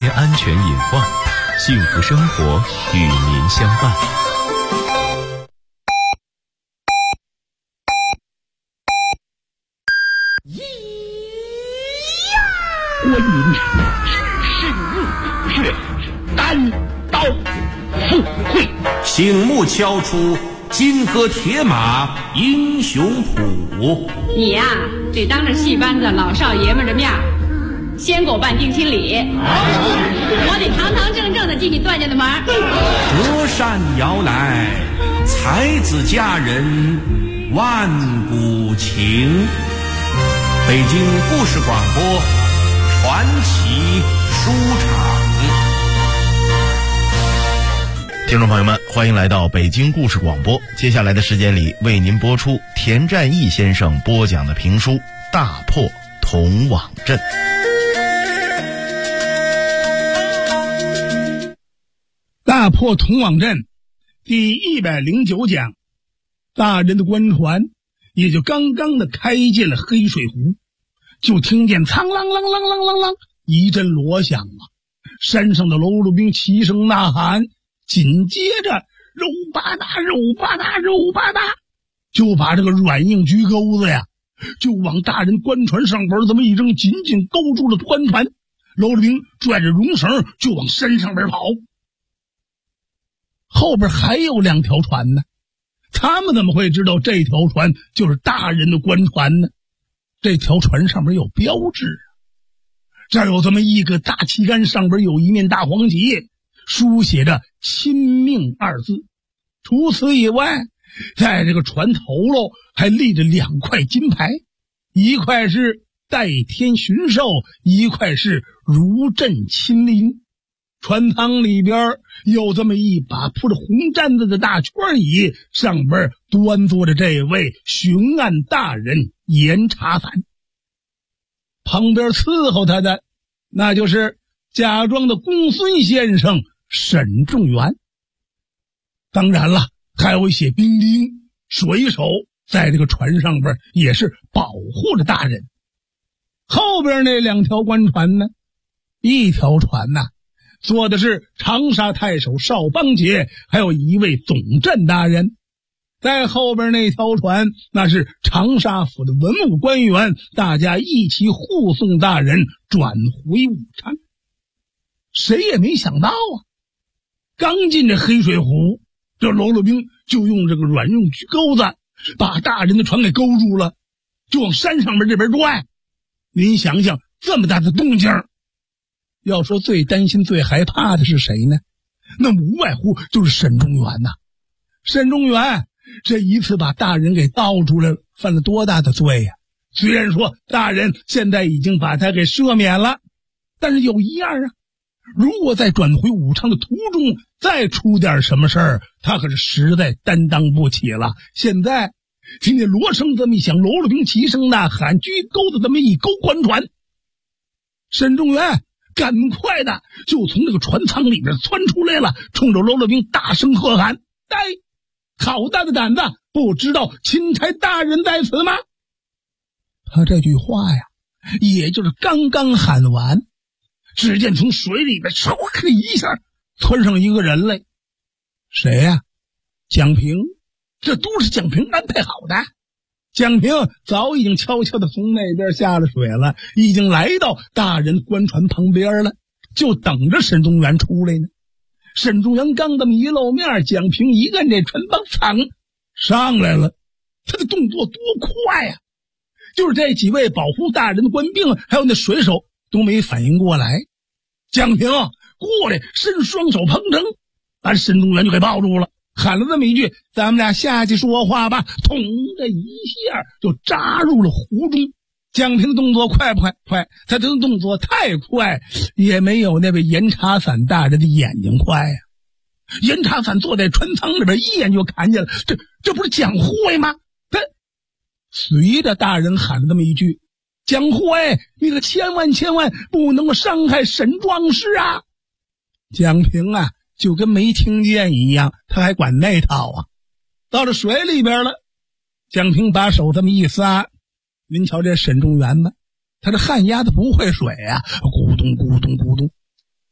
安全隐患，幸福生活与您相伴。 观音神入血，单刀赴会， 醒目敲出金戈铁马英雄谱。 你呀，得当着戏班子老少爷们的面先给我办定亲礼，我得堂堂正正的进你段家的门。 隔山遥来，才子佳人万古情。北京故事广播传奇书场。 听众朋友们，欢迎来到北京故事广播。接下来的时间里，为您播出田占义先生播讲的评书《大破铜网阵》。 大破铜网阵第109讲，大人的官船也就刚刚的开进了黑水湖，就听见苍啷啷啷啷啷啷一阵锣响啊！山上的喽啰兵齐声呐喊，紧接着肉吧嗒肉吧嗒肉吧嗒，就把这个软硬举钩子呀，就往大人官船上边这么一扔，紧紧勾住了官船。喽啰兵拽着绒绳就往山上边跑。后边还有2条船呢，他们怎么会知道这条船就是大人的官船呢？这条船上面有标志啊，这儿有这么一个大旗杆，上边有一面大黄旗，书写着亲命2字。除此以外，在这个船头喽还立着2块金牌，一块是代天巡狩，一块是如朕亲临。船舱里边有这么一把铺着红毡子的大圈椅，上边端坐着这位巡案大人严查伞，旁边伺候他的那就是假装的公孙先生沈仲元。当然了，还有一些兵丁水手在这个船上边也是保护着大人。后边那2条官船呢，一条船呢坐的是长沙太守邵邦杰，还有一位总镇大人。在后边那条船，那是长沙府的文武官员，大家一起护送大人转回武昌。谁也没想到啊，刚进这黑水湖，这喽啰兵就用这个软硬举钩子把大人的船给勾住了，就往山上面这边拽。您想想这么大的动静，要说最担心最害怕的是谁呢？那无外乎就是沈仲元呐。沈仲元这一次把大人给盗住了，犯了多大的罪呀！虽然说大人现在已经把他给赦免了，但是有一样啊，如果在转回武昌的途中再出点什么事儿，他可是实在担当不起了。现在听见锣声这么一响，喽啰兵齐声呐喊，举钩子这么一勾官船，沈仲元赶快的就从这个船舱里面窜出来了，冲着喽啰兵大声喝喊：呆，好大的胆子，不知道钦差大人在此吗？他这句话呀，也就是刚刚喊完，只见从水里面唰的一下窜上一个人来。谁呀？蒋平。这都是蒋平安排好的。蒋平早已经悄悄地从那边下了水了，已经来到大人官船旁边了，就等着沈仲元出来呢。沈仲元刚这么一露面，蒋平一按这船帮噌上来了。他的动作多快呀！就是这几位保护大人的官兵还有那水手都没反应过来。蒋平过来伸双手碰成，把沈仲元就给抱住了，喊了这么一句：咱们俩下去说话吧。捅的一下就扎入了湖中。蒋平的动作快不快？快。他的动作太快，也没有那位严查伞大人的眼睛快呀。严查伞坐在船舱里边，一眼就看见了，这不是蒋会吗？他随着大人喊了这么一句：蒋会，你可千万不能够伤害沈壮士啊！蒋平啊就跟没听见一样，他还管那套啊。到了水里边了，蒋平把手这么一撒，您瞧这沈仲元吧，他这旱鸭子不会水啊，咕咚咕咚咕咚。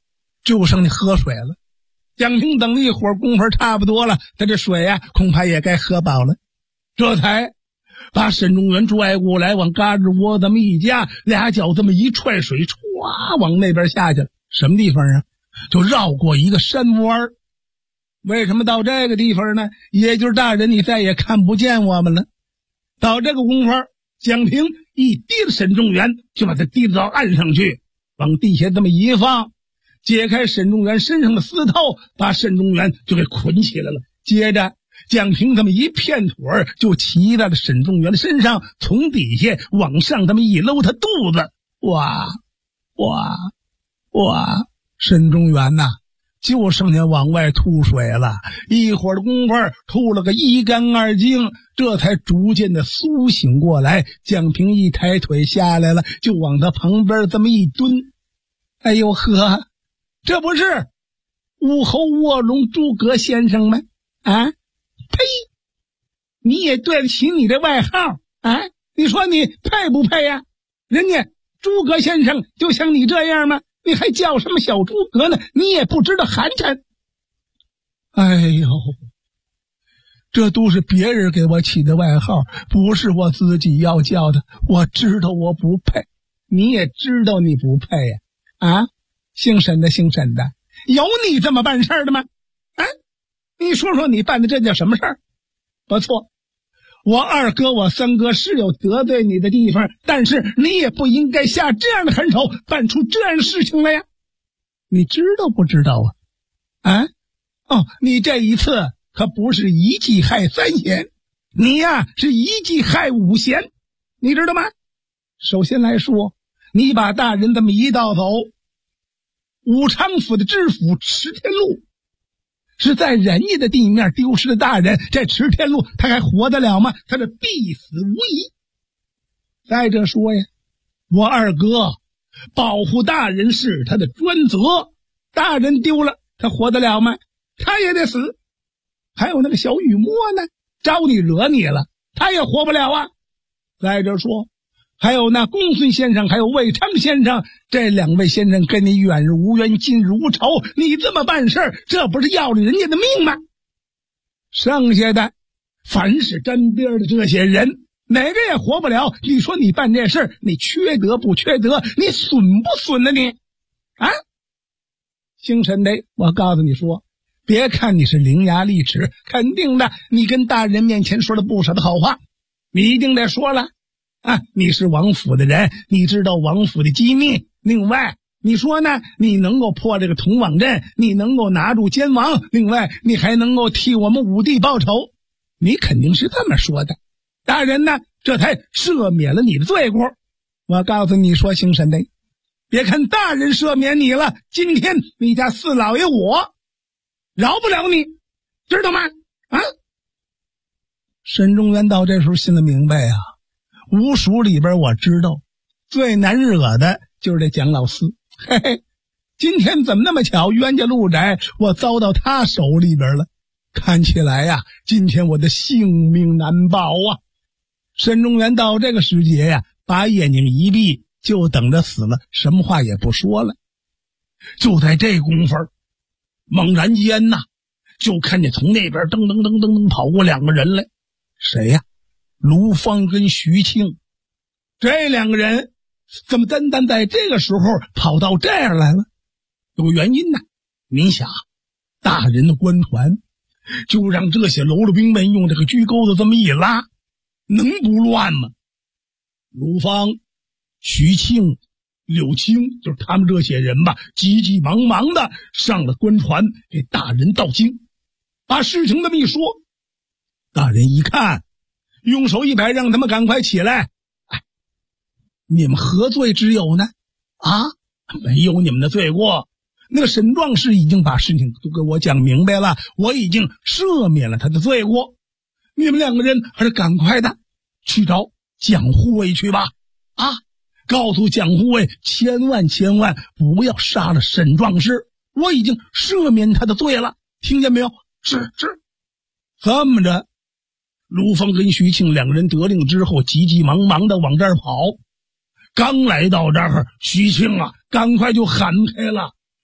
就剩你喝水了。蒋平等了一会儿功夫差不多了，他这水呀恐怕也该喝饱了，这才把沈中原拽过来，往嘎吱窝这么一夹，俩脚这么一踹，水歘往那边下去了。什么地方啊？就绕过一个山弯。为什么到这个地方呢？也就是大人你再也看不见我们了。到这个功夫，蒋平一提着沈中原，就把他提到岸上去，往地下这么一放，解开沈中原身上的丝绦，把沈中原就给捆起来了。接着蒋平这么一片腿就骑在了沈中原的身上，从底下往上这么一搂他肚子，哇哇哇！沈中原呐，就剩下往外吐水了。一会儿的功夫吐了个一干二净，这才逐渐的苏醒过来。蒋平一抬腿下来了，就往他旁边这么一蹲。哎呦呵，这不是武侯卧龙诸葛先生吗？啊，呸！你也对得起你的外号啊？你说你配不配呀？人家诸葛先生就像你这样吗？你还叫什么小诸葛呢？你也不知道寒碜。哎呦，这都是别人给我起的外号，不是我自己要叫的。我知道我不配，你也知道你不配呀。啊，姓沈的，有你这么办事的吗？啊，你说说你办的这叫什么事儿？不错，我二哥我三哥是有得罪你的地方，但是你也不应该下这样的狠手，办出这样的事情来呀。你知道不知道啊？啊，哦，你这一次可不是一计害三贤，你呀是一计害五贤，你知道吗？首先来说，你把大人这么一道走，武昌府的知府池天禄是在人家的地面丢失的大人，这池天禄他还活得了吗？他是必死无疑。再者说呀，我二哥保护大人是他的专责，大人丢了他活得了吗？他也得死。还有那个小雨墨呢，招你惹你了，他也活不了啊。再者说，还有那公孙先生还有魏昌先生，这两位先生跟你远日无冤近日无仇，你这么办事这不是要了人家的命吗？剩下的凡是沾边的这些人哪个也活不了，你说你办这事你缺德不缺德？你损不损呢你？啊，姓沈的，我告诉你说，别看你是伶牙俐齿，肯定的你跟大人面前说了不少的好话，你一定得说了啊，你是王府的人，你知道王府的机密。另外你说呢，你能够破这个铜网阵，你能够拿住监王，另外你还能够替我们武帝报仇，你肯定是这么说的。大人呢这才赦免了你的罪过。我告诉你说，姓沈的，别看大人赦免你了，今天你家四老爷我饶不了你，知道吗？啊！沈中原到这时候心里明白啊，吴蜀里边我知道最难惹的就是这蒋老四，嘿嘿，今天怎么那么巧，冤家路窄，我遭到他手里边了。看起来呀，今天我的性命难保啊！沈中原到这个时节呀，把眼睛一闭，就等着死了，什么话也不说了。就在这功夫，猛然间呐，就看见从那边噔噔噔噔噔跑过两个人来。谁呀？卢芳跟徐庆。这两个人怎么单单在这个时候跑到这样来了？有原因呢。你想，大人的官团就让这些喽啰兵们用这个车钩子这么一拉，能不乱吗？卢芳、徐庆、柳青，就是他们这些人吧，急急忙忙的上了官船，给大人道惊，把事情这么一说。大人一看，用手一摆，让他们赶快起来。哎，你们何罪之有呢？啊，没有你们的罪过。那个沈壮士已经把事情都给我讲明白了，我已经赦免了他的罪过。你们两个人还是赶快的去找蒋护卫去吧。啊，告诉蒋护卫千万不要杀了沈壮士，我已经赦免他的罪了，听见没有？是。这么着，卢芳跟徐庆两个人得令之后，急急忙忙的往这儿跑。刚来到这儿，徐庆啊赶快就喊开了，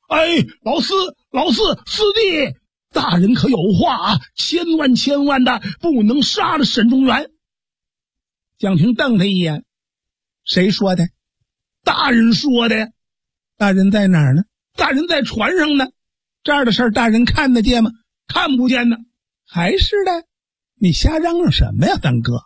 哎，老四弟，大人可有话啊，千万的不能杀了沈中原。蒋平瞪他一眼，谁说的？大人说的呀。大人在哪儿呢？大人在船上呢。这样的事儿大人看得见吗？看不见呢。还是的，你瞎嚷嚷什么呀，三哥？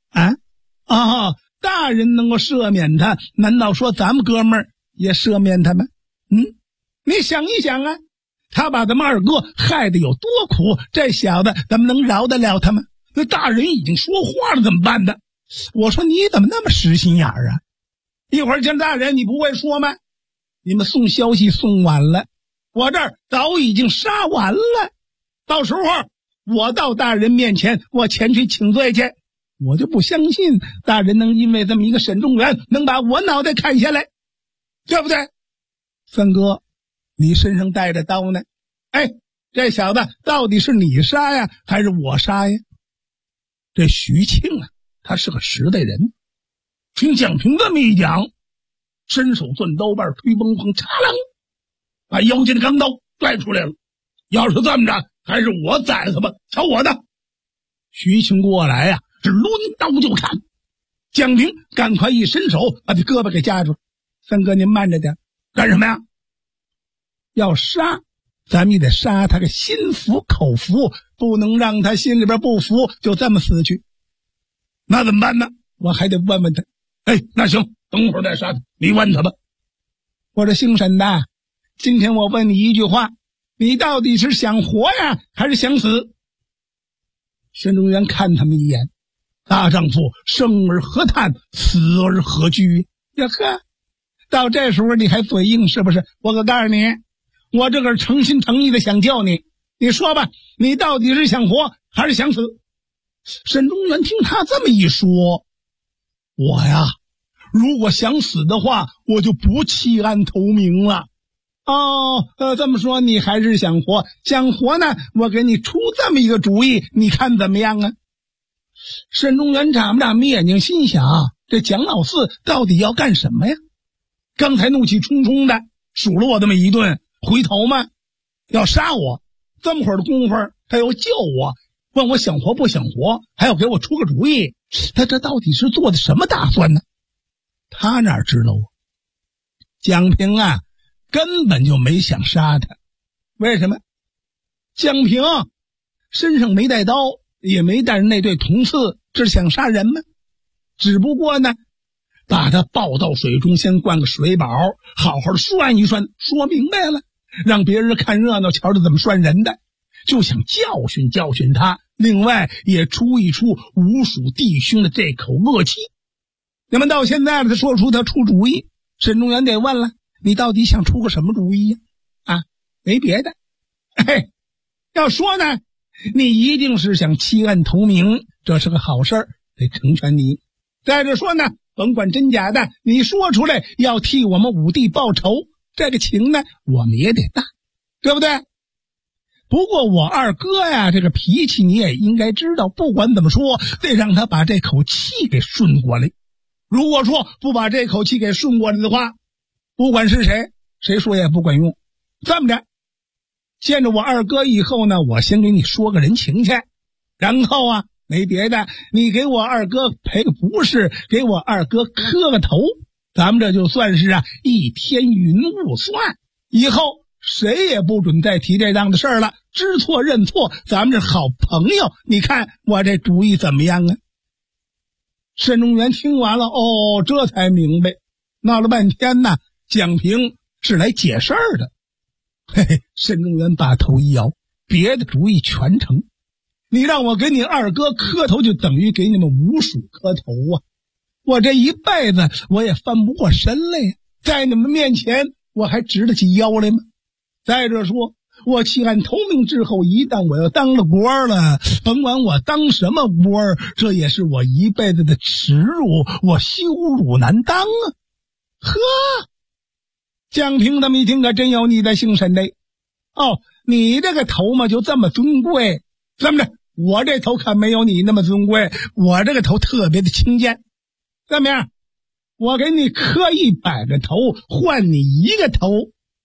大人能够赦免他，难道说咱们哥们儿也赦免他吗？你想一想啊，他把咱们二哥害得有多苦，这小子咱们能饶得了他吗？那大人已经说话了，怎么办呢？我说你怎么那么实心眼儿啊？一会儿见大人你不会说吗？你们送消息送晚了，我这儿早已经杀完了，到时候我到大人面前，我前去请罪去，我就不相信大人能因为这么一个沈中原能把我脑袋砍下来，对不对？三哥，你身上带着刀呢，这小子到底是你杀呀还是我杀呀？这徐庆啊，他是个实在人，听蒋平这么一讲，伸手攥刀把推崩崩，嚓啷把腰间的钢刀拽出来了。要是这么着，还是我宰他吧，瞧我的！徐庆过来呀，是抡刀就砍。蒋平赶快一伸手把这胳膊给夹住。三哥您慢着点，干什么呀？要杀咱们也得杀他个心服口服，不能让他心里边不服就这么死去。那怎么办呢？我还得问问他。那行，等会儿再杀他，你问他吧。我说姓沈的，今天我问你一句话，你到底是想活呀还是想死？沈中原看他们一眼，大丈夫生而何叹，死而何惧呀呵，到这时候你还嘴硬是不是？我可告诉你，我这个诚心诚意的想救你，你说吧，你到底是想活还是想死？沈中原听他这么一说，我呀，如果想死的话，我就不弃暗投明了。这么说你还是想活？想活呢，我给你出这么一个主意，你看怎么样啊？沈中原眨巴眨巴眼睛，心想这蒋老四到底要干什么呀？刚才怒气冲冲的数了我这么一顿，回头嘛要杀我，这么会儿的功夫他要救我，问我想活不想活，还要给我出个主意，他这到底是做的什么打算呢？他哪知道啊？蒋平啊根本就没想杀他。为什么？蒋平身上没带刀，也没带着那对铜刺，这是想杀人吗？只不过呢，把他抱到水中，先灌个水饱，好好的涮一涮，说明白了，让别人看热闹，瞧着怎么涮人的，就想教训教训他，另外也出一出吴蜀弟兄的这口恶气。那么到现在了，他说出他出主意，沈中原得问了，你到底想出个什么主意呀？没别的，要说呢，你一定是想弃暗投明，这是个好事儿，得成全你。再者说呢，甭管真假的，你说出来要替我们五弟报仇，这个情呢我们也得大，对不对？不过我二哥呀，这个脾气你也应该知道，不管怎么说得让他把这口气给顺过来。如果说不把这口气给顺过来的话，不管是谁，谁说也不管用。这么着，见着我二哥以后呢，我先给你说个人情去，然后没别的，你给我二哥赔个不是，给我二哥磕个头，咱们这就算是一天云雾算，以后谁也不准再提这档的事儿了，知错认错，咱们这好朋友，你看我这主意怎么样啊？沈中原听完了，这才明白，闹了半天呢，蒋平是来解事儿的。沈中原把头一摇，别的主意全成，你让我给你二哥磕头，就等于给你们吴蜀磕头啊！我这一辈子我也翻不过身来呀，在你们面前我还直得起腰来吗？再者说，我弃暗投明之后，一旦我要当了官了，甭管我当什么官，这也是我一辈子的耻辱，我羞辱难当啊！呵，蒋平他们一听，可真有你的姓沈的。你这个头嘛就这么尊贵，这么着，我这头可没有你那么尊贵，我这个头特别的轻贱。怎么样？我给你磕100个头，换你1个头，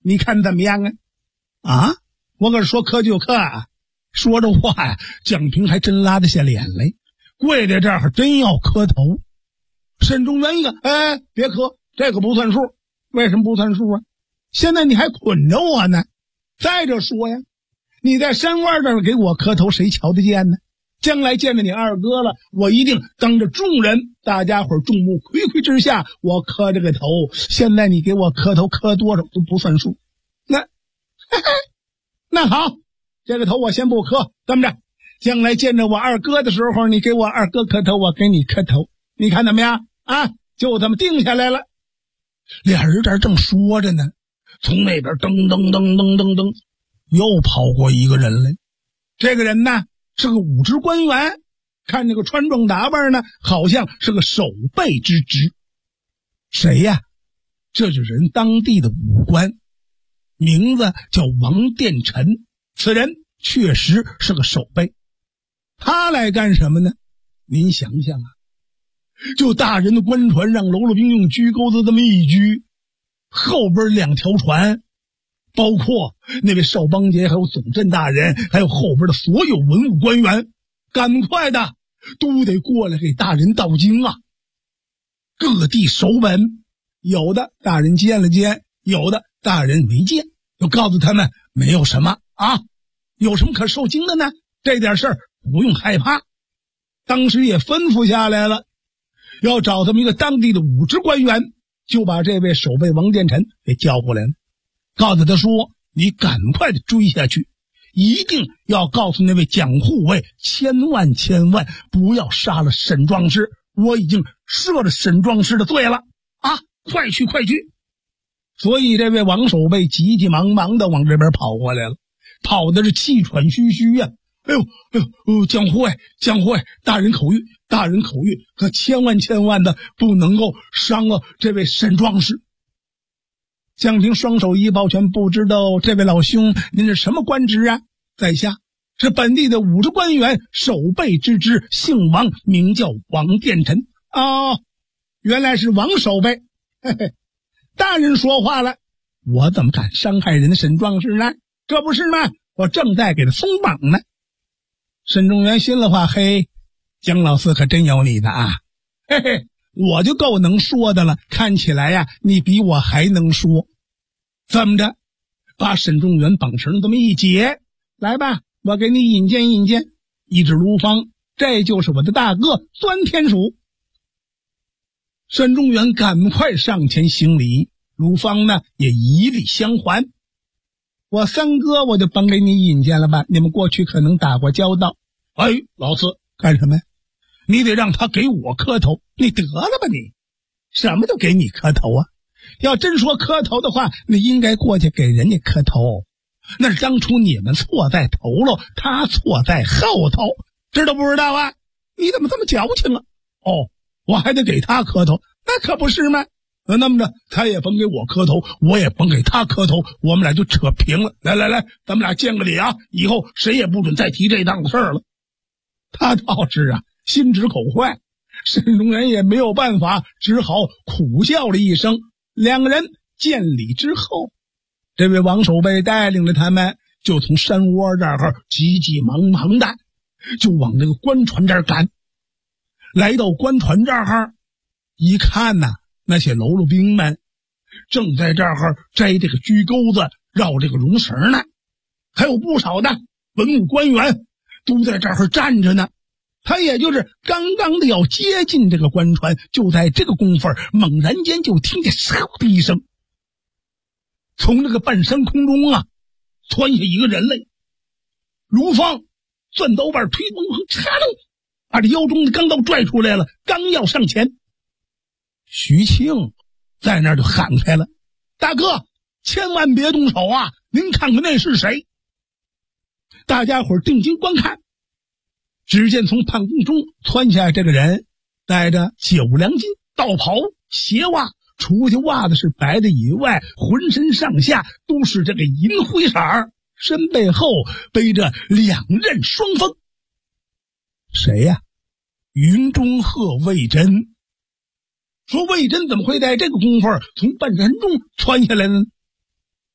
你看怎么样啊？啊，我可是说磕就磕啊！说着话呀，蒋平还真拉得下脸来，跪在这儿真要磕头。沈中原一个，哎，别磕，这个不算数。为什么不算数啊？现在你还捆着我呢。再者说呀，你在山湾这儿给我磕头，谁瞧得见呢？将来见着你二哥了，我一定当着众人，大家伙众目睽睽之下，我磕这个头。现在你给我磕头，磕多少都不算数。那好，这个头我先不磕，这么着，将来见着我二哥的时候，你给我二哥磕头，我给你磕头，你看怎么样啊？就这么定下来了。俩人这正说着呢，从那边噔噔噔噔噔噔又跑过一个人来。这个人呢是个武职官员，看这个穿装打扮呢，好像是个守备之职。谁呀？这就是人当地的武官，名字叫王殿臣。此人确实是个守备。他来干什么呢？您想想啊，就大人的官船让喽啰兵用居钩子这么一居，后边2条船，包括那位少邦杰，还有总镇大人，还有后边的所有文武官员，赶快的都得过来给大人道经啊。各地守稳，有的大人见了见，有的大人没见，就告诉他们没有什么啊，有什么可受惊的呢？这点事儿不用害怕。当时也吩咐下来了，要找这么一个当地的武职官员，就把这位守备王殿臣给叫过来了，告诉他说，你赶快的追下去，一定要告诉那位蒋护卫，千万不要杀了沈壮士，我已经赦了沈壮士的罪了啊！快去！所以这位王守备急急忙忙的往这边跑过来了，跑的是气喘吁吁呀。哎呦，蒋护卫，大人口谕，可千万的不能够伤了这位沈壮士。蒋平双手一抱拳，不知道这位老兄您是什么官职啊？在下是本地的武职官员，守备之职，姓王，名叫王殿臣。哦，原来是王守备。嘿嘿，大人说话了，我怎么敢伤害人的沈壮士呢？这不是吗？我正在给他松绑呢。沈中原心里话，嘿，姜老四可真有你的啊！嘿嘿，我就够能说的了，看起来呀，你比我还能说。怎么着？把沈中原绑绳这么一解，来吧，我给你引荐。一指卢芳，这就是我的大哥钻天鼠。沈中原赶快上前行礼，卢芳呢也以礼相还。我三哥我就甭给你引荐了吧，你们过去可能打过交道。哎，老四干什么呀？你得让他给我磕头，你得了吧你，什么都给你磕头啊？要真说磕头的话，你应该过去给人家磕头，那是当初你们错在头喽，他错在后头，知道不知道啊？你怎么这么矫情了？哦，我还得给他磕头，那可不是吗？那么着，他也甭给我磕头，我也甭给他磕头，我们俩就扯平了。来，咱们俩见个礼啊！以后谁也不准再提这档子事儿了。他倒是啊，心直口快，沈中原也没有办法，只好苦笑了一声。两个人见礼之后，这位王守备带领着他们，就从山窝这儿急急忙忙的就往那个官船这儿赶。来到官船这儿一看呐，那些喽啰兵们正在这儿摘这个居钩子，绕这个龙绳呢，还有不少的文武官员都在这儿站着呢。他也就是刚刚的要接近这个官船，就在这个功夫猛然间就听见嗖的一声，从这个半山空中啊窜下一个人来。卢芳攥刀把推动嚓楞，把这腰中的钢刀拽出来了，刚要上前，徐庆在那儿就喊开了：大哥，千万别动手啊，您看看那是谁？大家伙定睛观看，只见从半空中窜下这个人，带着9两金道袍鞋袜，除去袜子是白的以外，浑身上下都是这个银灰色，身背后背着2刃双锋。谁呀？云中鹤魏征。说魏征怎么会在这个功夫从半山中窜下来呢？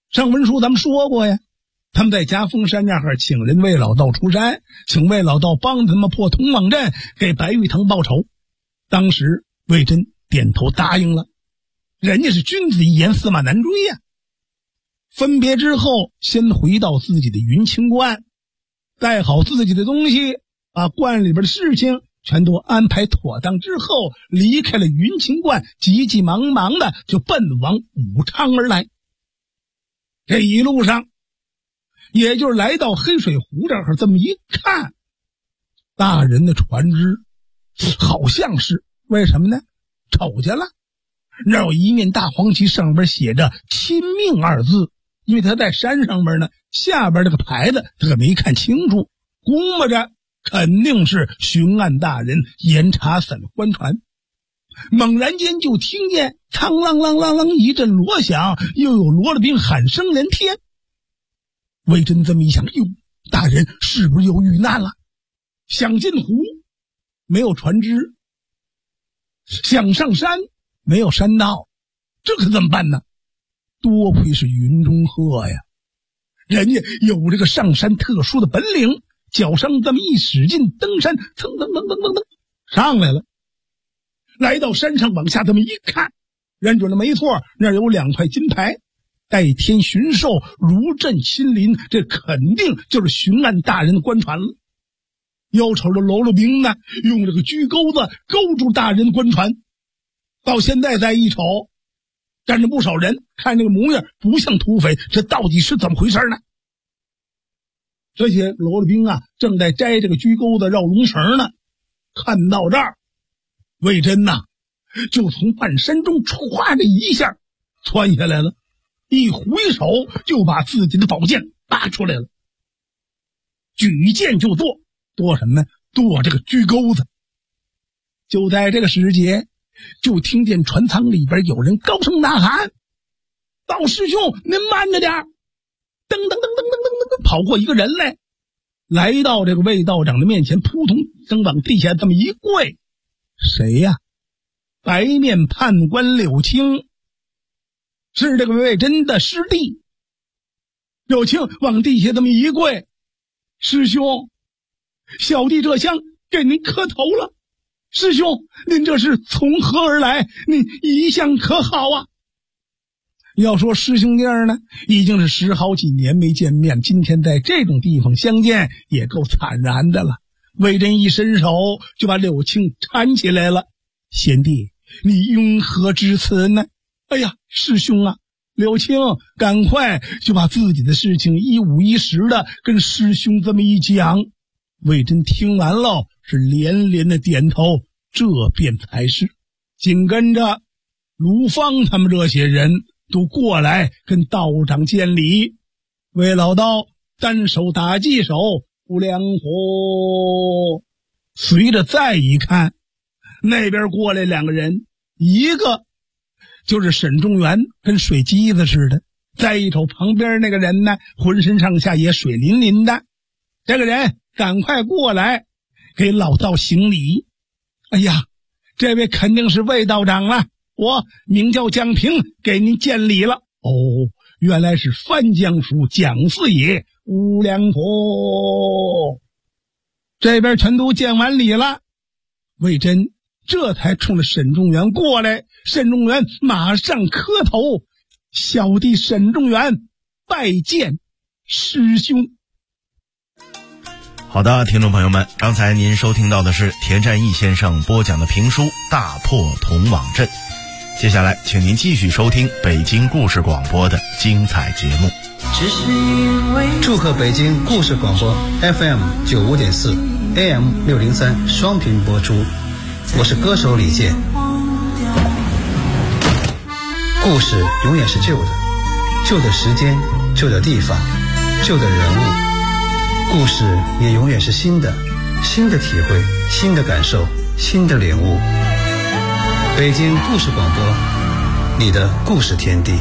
上文书咱们说过呀，他们在夹峰山那儿请人魏老道出山，请魏老道帮他们破铜网阵，给白玉堂报仇。当时魏征点头答应了，人家是君子一言，驷马难追呀。分别之后，先回到自己的云清观，带好自己的东西，把观里边的事情全都安排妥当之后，离开了云清观，急急忙忙的就奔往武昌而来。这一路上，也就是来到黑水湖这儿，这么一看，大人的船只好像是为什么呢？瞅见了，那有一面大黄旗，上边写着亲命二字，因为他在山上边呢，下边这个牌子他可没看清楚，估摸着肯定是巡按大人严查散的官船。猛然间就听见苍啷啷啷啷一阵锣响，又有罗了兵喊声连天。魏征这么一想，哟，大人是不是有遇难了？想进湖没有船只，想上山没有山道，这可怎么办呢？多亏是云中鹤呀，人家有这个上山特殊的本领，脚上这么一使劲，登山蹭蹭蹭蹭蹭蹭上来了。来到山上往下这么一看，认准了没错，那儿有2块金牌，代天巡狩，如朕亲临，这肯定就是巡按大人的官船了。又瞅着喽啰兵呢，用这个锯钩子勾住大人的官船。到现在再一瞅，站着不少人，看这个模样不像土匪，这到底是怎么回事呢？这些喽啰兵啊，正在摘这个锯钩子绕龙绳呢。看到这儿，魏征呐，就从半山中歘的一下窜下来了，一回手就把自己的宝剑拔出来了，举剑就剁，剁什么呢？剁这个锯钩子。就在这个时节，就听见船舱里边有人高声呐喊：“道师兄，您慢着点！”噔噔噔噔噔噔噔，跑过一个人来，来到这个魏道长的面前，扑通一声往地下这么一跪。谁呀？白面判官柳青，是这个魏征的师弟。柳青往地下这么一跪：“师兄，小弟这厢给您磕头了。师兄，您这是从何而来？您一向可好啊？”要说师兄弟呢，已经是10好几年没见面，今天在这种地方相见，也够惨然的了。魏征一伸手就把柳青搀起来了：“贤弟，你因何至此呢？”“哎呀，师兄啊！”柳青赶快就把自己的事情一五一十的跟师兄这么一讲。魏征听完了是连连的点头，这便才是。紧跟着卢芳他们这些人都过来跟道长见礼。魏老道单手打击手，不良火。随着再一看，那边过来2个人，一个就是沈中原，跟水鸡子似的。再一瞅旁边那个人呢，浑身上下也水淋淋的。这个人赶快过来给老道行礼。“哎呀，这位肯定是魏道长了，我名叫蒋平，给您见礼了。”“哦，原来是番江署蒋四爷，无良婆。”这边全都见完礼了，魏征这才冲着沈中原过来。沈中原马上磕头：“小弟沈中原拜见师兄。” 好的，听众朋友们，刚才您收听到的是田占义先生播讲的评书《大破铜网阵》。接下来请您继续收听北京故事广播的精彩节目。 祝贺北京故事广播 FM95.4 AM603 双频播出，我是歌手李健。故事永远是旧的，旧的时间，旧的地方，旧的人物。故事也永远是新的，新的体会，新的感受，新的领悟。北京故事广播，你的故事天地。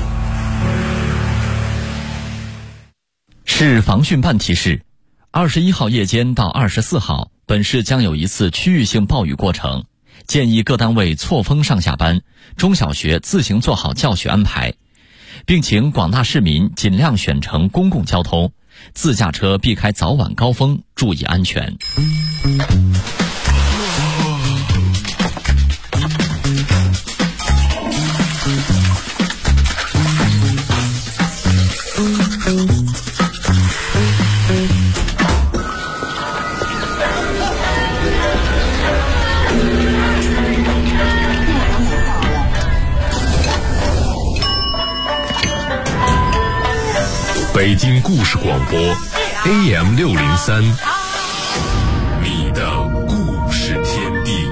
市防汛办提示：21号夜间到24号，本市将有一次区域性暴雨过程，建议各单位错峰上下班，中小学自行做好教学安排。 并请广大市民尽量选乘公共交通，自驾车避开早晚高峰，注意安全。 北京故事广播 AM603， 你的故事天地。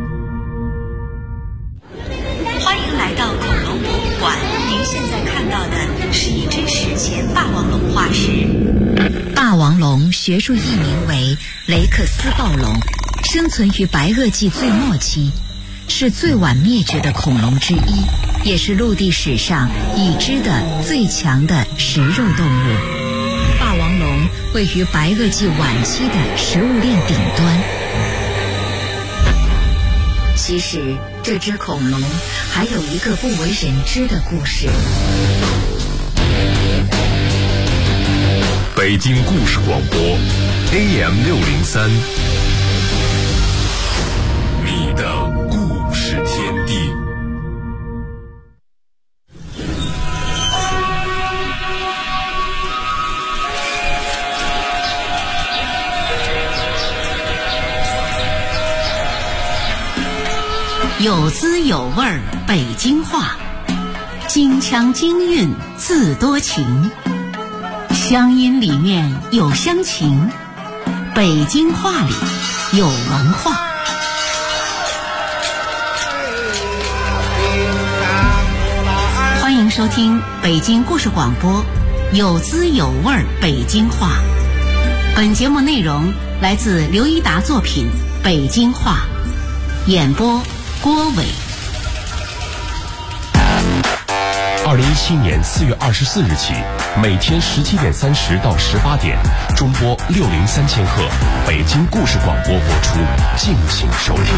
欢迎来到恐龙博物馆，您现在看到的是一只史前霸王龙化石。霸王龙学术译名为雷克斯暴龙，生存于白垩纪最末期，是最晚灭绝的恐龙之一，也是陆地史上已知的最强的食肉动物。霸王龙位于白垩纪晚期的食物链顶端。其实这只恐龙还有一个不为人知的故事。 北京故事广播 AM603， 你的故事天地。 有滋有味儿北京话，京腔京韵字多情，乡音里面有乡情，北京话里有文化。欢迎收听北京故事广播，有滋有味儿北京话。本节目内容来自刘一达作品《北京话》，演播郭伟。 2017年4月24日起，每天17点30到18点，中波603千赫，北京故事广播播出，敬请收听。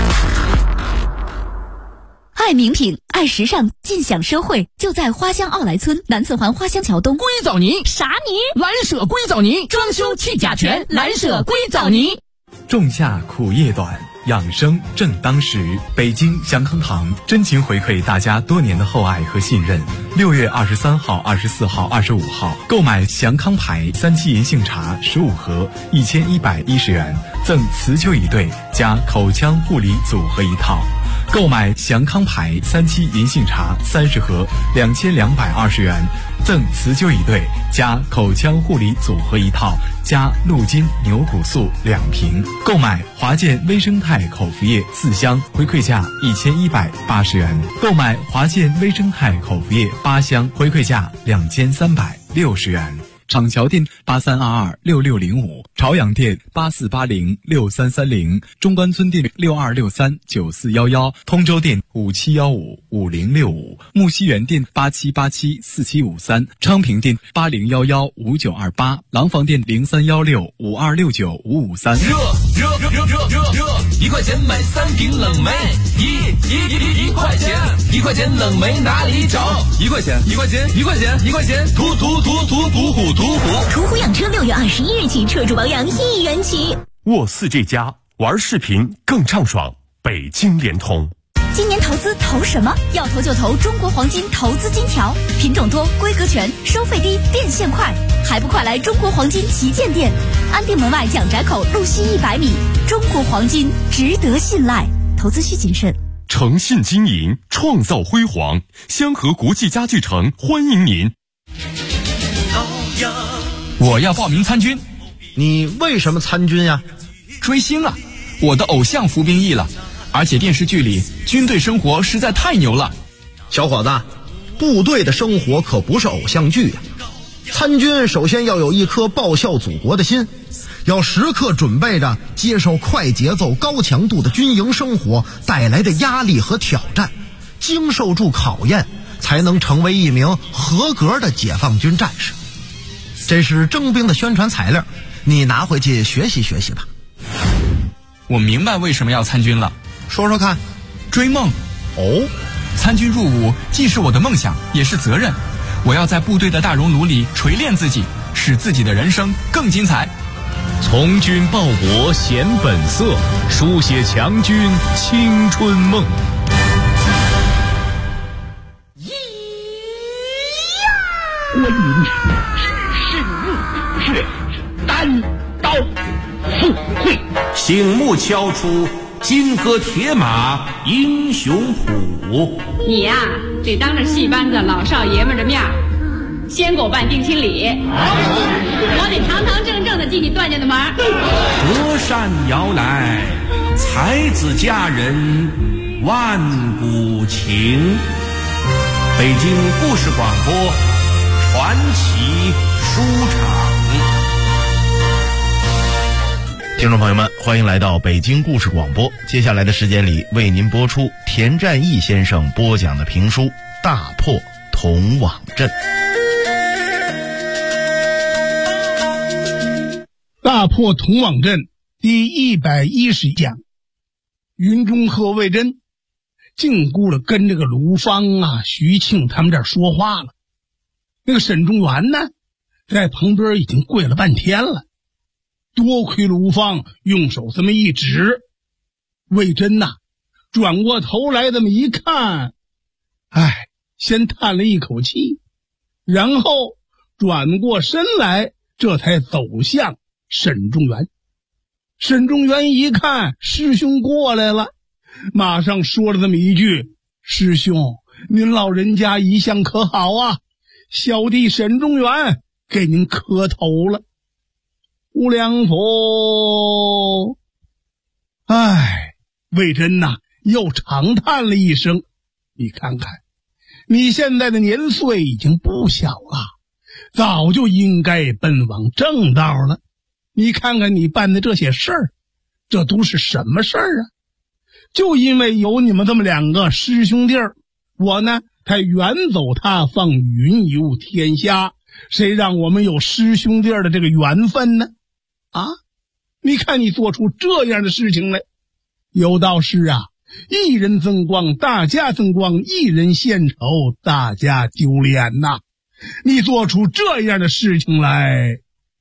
爱名品，爱时尚，尽享社会，就在花乡奥莱村南侧环花乡桥东。 硅藻泥， 啥泥？ 蓝舍硅藻泥，装修去甲醛，蓝舍硅藻泥。 仲夏苦夜短，养生正当时。北京祥康堂真情回馈大家多年的厚爱和信任。6月23号、24号、25号，购买祥康牌3七银杏茶15盒，1110元，赠磁灸一对加口腔护理组合一套。购买祥康牌3七银杏茶30盒，2220元，赠磁灸一对加口腔护理组合一套，加鹿筋牛骨素2瓶。购买华健微生态口服液4箱，回馈价1180元。购买华健微生态口服液8箱，回馈价2360元。厂桥店83226605，朝阳店84806330，中关村店62639411，通州店57155065，木樨园店87874753，昌平店80115928，廊坊店031652695553。 热，1块钱买3瓶冷梅，一块钱，1块钱冷梅哪里找？1块钱，途虎。 途虎养车6月21日起，车主保养1元起。 沃4这家，玩视频更畅爽。北京联通。 今年投资投什么？要投就投中国黄金投资金条，品种多，规格全，收费低，变现快，还不快来中国黄金旗舰店，安定门外蒋宅口路西100米。中国黄金值得信赖，投资需谨慎。 诚信经营，创造辉煌。香河国际家具城欢迎您。 我要报名参军。 你为什么参军呀？ 追星啊，我的偶像服兵役了，而且电视剧里军队生活实在太牛了。 小伙子，部队的生活可不是偶像剧呀。参军首先要有一颗报效祖国的心，要时刻准备着接受快节奏高强度的军营生活带来的压力和挑战，经受住考验，才能成为一名合格的解放军战士。这是征兵的宣传材料，你拿回去学习学习吧。 我明白为什么要参军了。 说说看。 追梦。 哦， 参军入伍既是我的梦想，也是责任。 我要在部队的大熔炉里锤炼自己，使自己的人生更精彩。 从军报国显本色，书写强军青春梦。 关云是入血，单刀赴会， 醒目敲出金戈铁马英雄谱。 你呀，得当着戏班子老少爷们的面先给我办定亲礼，我得堂堂正正的进你段家的门。 隔山遥来，才子佳人万古情。北京故事广播传奇书场。 听众朋友们，欢迎来到北京故事广播。接下来的时间里，为您播出田占义先生播讲的评书《大破铜网阵》。 大破铜网阵第110讲，云中和魏征禁锢了跟这个卢芳啊、徐庆他们这儿说话了。那个沈中元呢，在旁边已经跪了半天了。多亏卢芳用手这么一指，魏征呐，转过头来这么一看，先叹了一口气，然后转过身来，这才走向沈中元。沈中元一看师兄过来了，马上说了这么一句：师兄，您老人家一向可好啊，小弟沈中元给您磕头了。吴良甫，魏征呐，又长叹了一声。你看看，你现在的年岁已经不小了，早就应该奔往正道了。你看看你办的这些事儿，这都是什么事儿啊？就因为有你们这么两个师兄弟儿，我呢才远走他方，云游天下。谁让我们有师兄弟儿的这个缘分呢？你看你做出这样的事情来，有道是啊，一人增光，大家增光；一人献丑，大家丢脸呐。你做出这样的事情来，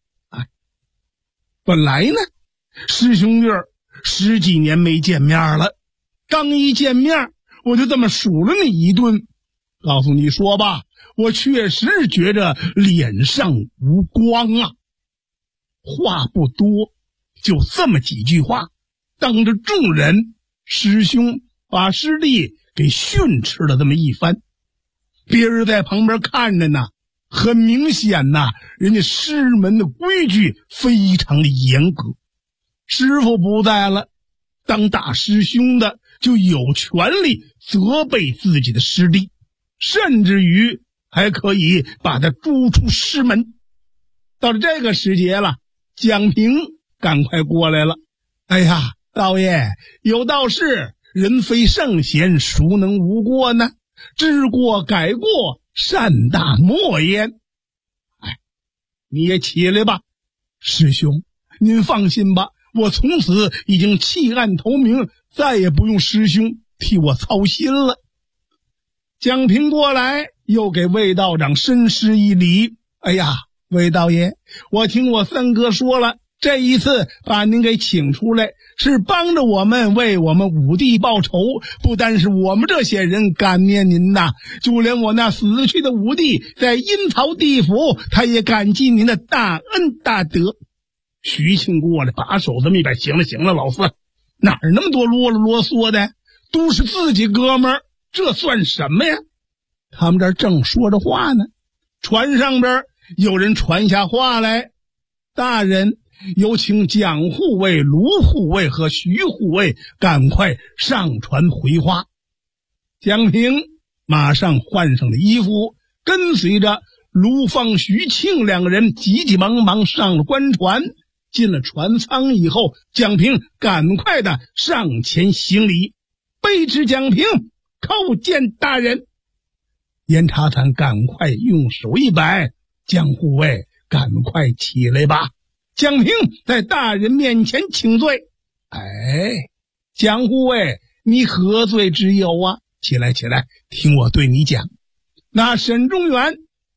本来呢，师兄弟10几年没见面了，刚一见面，我就这么数了你一顿。告诉你说吧，我确实觉着脸上无光啊。话不多，就这么几句话，当着众人，师兄把师弟给训斥了这么一番。别人在旁边看着呢，很明显呐，人家师门的规矩非常的严格。师傅不在了，当大师兄的就有权利责备自己的师弟，甚至于还可以把他逐出师门。到了这个时节了，蒋平赶快过来了。道爷，有道是人非圣贤，孰能无过呢？知过改过，善大莫焉。你也起来吧。师兄，您放心吧，我从此已经弃暗投明，再也不用师兄替我操心了。蒋平过来，又给魏道长深施一礼。魏道爷，我听我三哥说了，这一次把您给请出来，是帮着我们为我们五弟报仇。不单是我们这些人感念您呐，就连我那死去的五弟在阴曹地府，他也感激您的大恩大德。徐庆过来把手这么一摆，行了老四，哪儿那么多啰里啰嗦的，都是自己哥们儿，这算什么呀？他们这儿正说着话呢，船上边有人传下话来：大人，有请蒋护卫、卢护卫和徐护卫赶快上船回话。蒋平马上换上了衣服，跟随着卢芳、徐庆两个人急急忙忙上了官船。进了船舱以后，蒋平赶快的上前行礼：卑职蒋平叩见大人。严查坦赶快用手一摆：蒋护卫，赶快起来吧，蒋平在大人面前请罪。蒋护卫，你何罪之有啊？起来，听我对你讲。那沈中元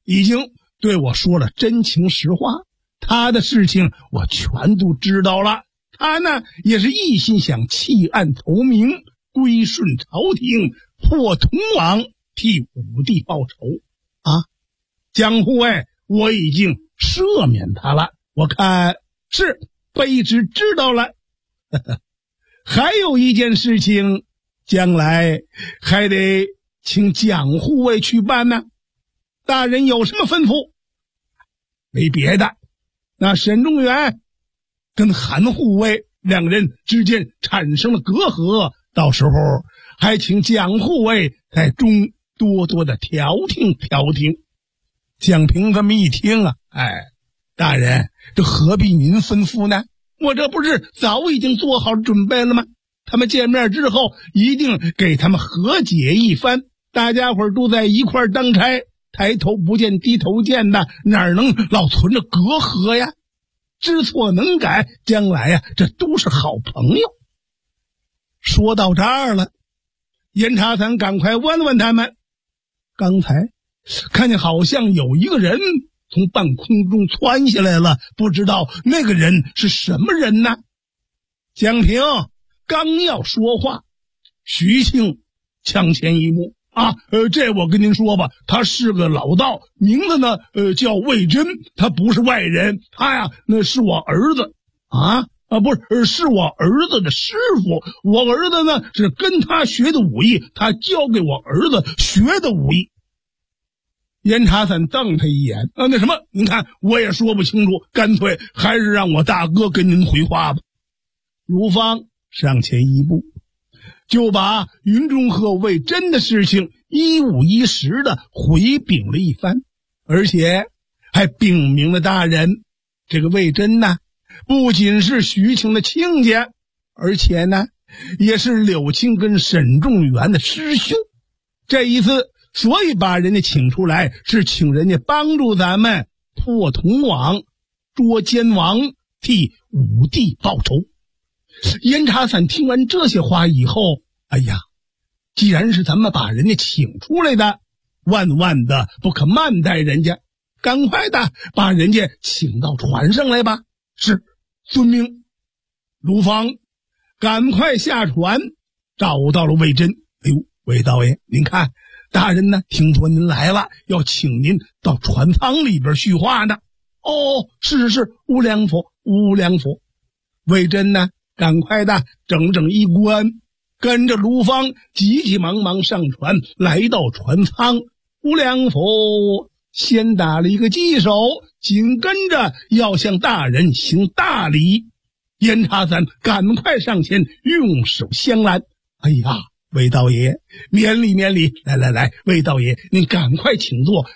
已经对我说了真情实话，他的事情我全都知道了。他呢也是一心想弃暗投明，归顺朝廷，破同王，替武帝报仇啊！江护卫，我已经赦免他了，我看是卑职知道了。还有一件事情，将来还得请蒋护卫去办呢。大人有什么吩咐？没别的，那沈中原跟韩护卫两人之间产生了隔阂，到时候还请蒋护卫在中多多的调停调停。蒋平这么一听啊，大人，这何必您吩咐呢？我这不是早已经做好准备了吗？他们见面之后一定给他们和解一番，大家伙都在一块当差，抬头不见低头见的，哪能老存着隔阂呀？知错能改，将来呀，这都是好朋友。说到这儿了，严察参赶快问问他们，刚才看见好像有一个人从半空中窜下来了，不知道那个人是什么人呢？蒋平刚要说话，徐庆抢前一步这我跟您说吧，他是个老道，名字呢叫魏真，他不是外人，他呀那是我儿子不是，是我儿子的师傅，我儿子呢是跟他学的武艺，他教给我儿子学的武艺。严察参瞪他一眼那什么，您看我也说不清楚，干脆还是让我大哥跟您回话吧。卢芳上前一步，就把云中鹤魏真的事情一五一十的回禀了一番，而且还禀明了大人，这个魏真呢不仅是徐庆的亲家，而且呢也是柳青跟沈仲元的师兄。这一次所以把人家请出来，是请人家帮助咱们破同网，捉奸王，替武帝报仇。严察参听完这些话以后，既然是咱们把人家请出来的，万万的不可慢待人家，赶快的把人家请到船上来吧。是，遵命。卢芳赶快下船，找到了魏真。魏道爷，您看大人呢听说您来了，要请您到船舱里边叙话呢。是，无良佛。魏真呢赶快的整衣冠，跟着卢芳急急忙忙上船，来到船舱。无良佛先打了一个稽首，紧跟着要向大人行大礼。严察参赶快上前用手相拦。魏道爷，免礼。来，魏道爷，您赶快请坐。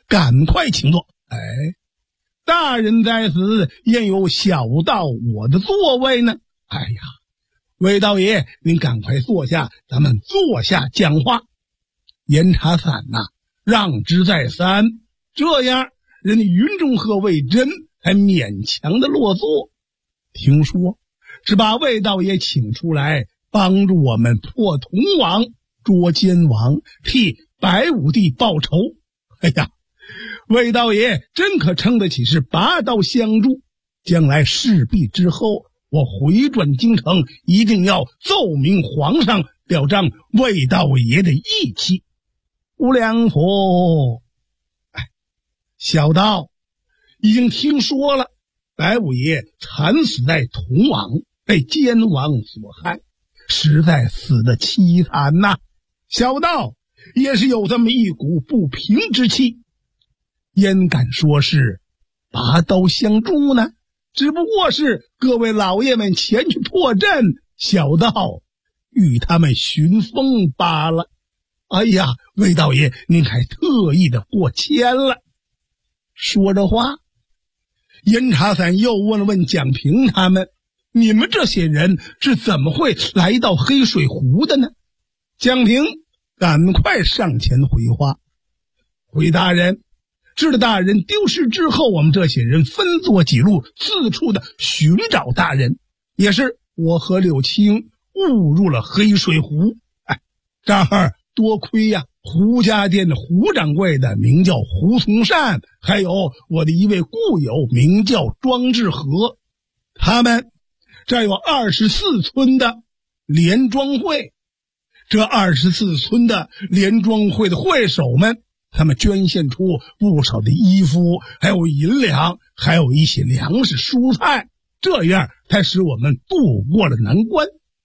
大人在此，焉有小道我的座位呢？魏道爷，您赶快坐下，咱们坐下讲话。严察参让之再三，这样人家云中鹤魏真才勉强的落座。听说是把魏道爷请出来，帮助我们破同网，捉奸王，替白武帝报仇。魏道爷真可称得起是拔刀相助，将来事毕之后，我回转京城，一定要奏明皇上，表彰魏道爷的义气。无良佛，小道已经听说了，白武爷惨死在同网，被奸王所害，实在死得凄惨呐。小道也是有这么一股不平之气，焉敢说是拔刀相助呢？只不过是各位老爷们前去破阵，小道与他们寻风罢了。魏道爷，您还特意的过谦了。说着话，严察参又问了问蒋平他们，你们这些人是怎么会来到黑水湖的呢？蒋平赶快上前回话，回大人，知道大人丢失之后，我们这些人分作几路，四处的寻找大人，也是我和柳青误入了黑水湖。这儿多亏胡家店的胡掌柜的名叫胡从善，还有我的一位故友名叫庄志和，他们这有24村的联庄会。这24村的联庄会的会手们，他们捐献出不少的衣服，还有银两，还有一些粮食蔬菜，这样才使我们渡过了难关。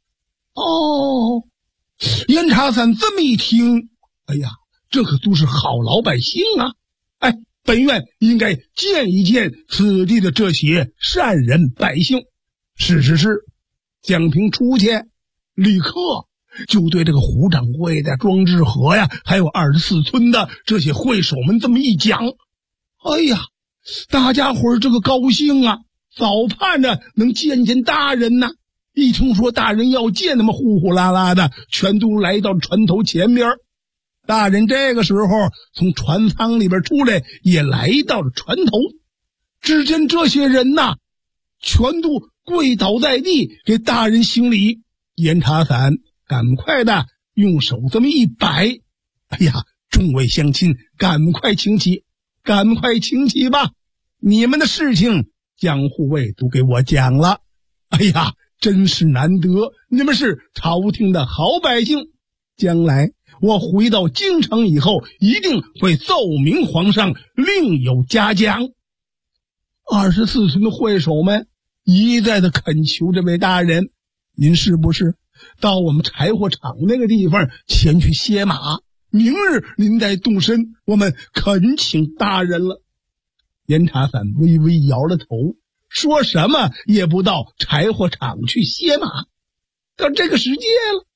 严查三这么一听，哎呀，这可都是好老百姓啊！哎，本院应该见一见此地的这些善人百姓。是，蒋平出去，立刻就对这个胡掌柜的、庄志和呀，还有24村的这些会手们这么一讲，哎呀，大家伙儿这个高兴啊，早盼着能见见大人呐。一听说大人要见，那么呼呼啦啦的全都来到船头前边。大人这个时候从船舱里边出来，也来到了船头。只见这些人呐，全都跪倒在地给大人行礼。严查伞赶快的用手这么一摆，哎呀，众位乡亲，赶快请起，赶快请起吧！你们的事情江护卫都给我讲了，哎呀，真是难得，你们是朝廷的好百姓，将来我回到京城以后，一定会奏明皇上，另有嘉奖。24村的会手们一再的恳求这位大人，您是不是到我们柴火厂那个地方前去歇马，明日您再动身，我们恳请大人了。严查伞微微摇了头，说什么也不到柴火厂去歇马。到这个时节了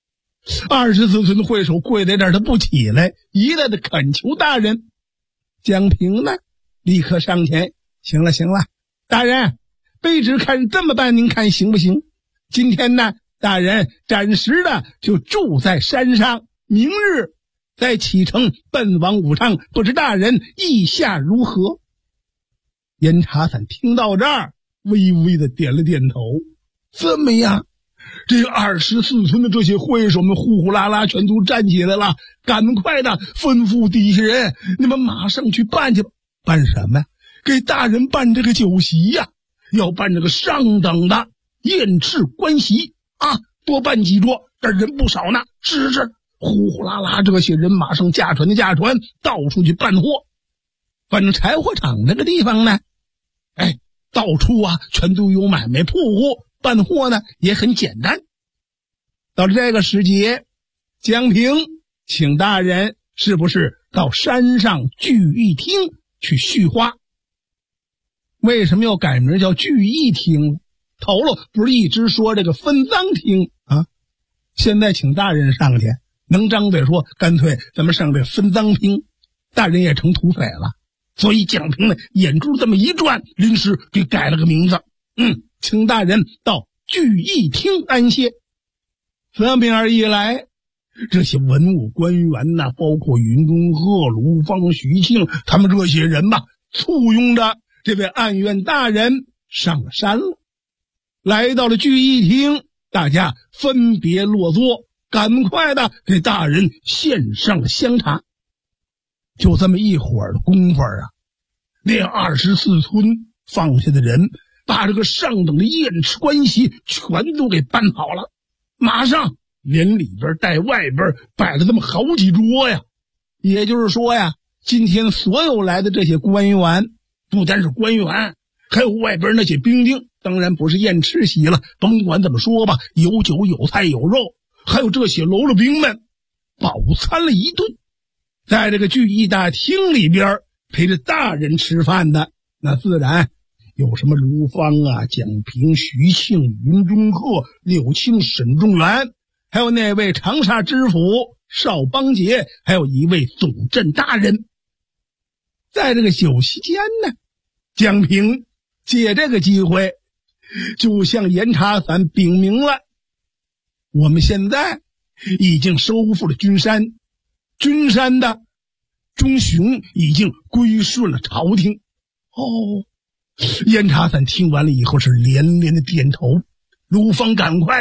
，24村的会手跪在这儿，他不起来，一再的恳求大人。蒋平呢，立刻上前，行了，大人，卑职看这么办，您看行不行？今天呢，大人暂时的就住在山上，明日再启程奔往武昌，不知大人意下如何？严查伞听到这儿，微微的点了点头。怎么样？这24村的这些会手们呼呼啦啦全都站起来了，赶快的吩咐底下人，你们马上去办去吧。办什么呀？给大人办这个酒席呀，要办这个上等的宴翅官席啊，多办几桌，这人不少呢。是，呼呼啦啦这些人马上驾船的驾船，到处去办货。反正柴火厂这个地方呢，到处啊全都有买卖铺户，办货呢也很简单。到了这个时节，江平请大人是不是到山上聚义厅去续花？为什么要改名叫聚义厅？头了不是一直说这个分赃厅啊？现在请大人上去，能张嘴说干脆咱们上这分赃厅，大人也成土匪了。所以蒋平呢眼珠这么一转，临时给改了个名字，请大人到聚义厅安歇。这么一来，这些文武官员呐，包括云中鹤、卢芳、徐庆，他们这些人吧，簇拥着这位案院大人上了山了。来到了聚义厅，大家分别落座，赶快的给大人献上了香茶。就这么一会儿的功夫啊，连24村放下的人把这个上等的宴翅官席全都给办好了，马上连里边带外边摆了这么好几桌呀。也就是说呀，今天所有来的这些官员，不单是官员，还有外边那些兵丁，当然不是宴翅席了，甭管怎么说吧，有酒有菜有肉，还有这些喽啰兵们饱餐了一顿。在这个聚义大厅里边陪着大人吃饭的，那自然有什么卢芳啊、蒋平、徐庆、云中鹤、柳青、沈仲元，还有那位长沙知府邵邦杰，还有一位总镇大人。在这个酒席间呢，蒋平借这个机会就向严查伞禀明了，我们现在已经收复了君山，君山的钟雄已经归顺了朝廷。严查伞听完了以后是连连的点头。卢芳赶快的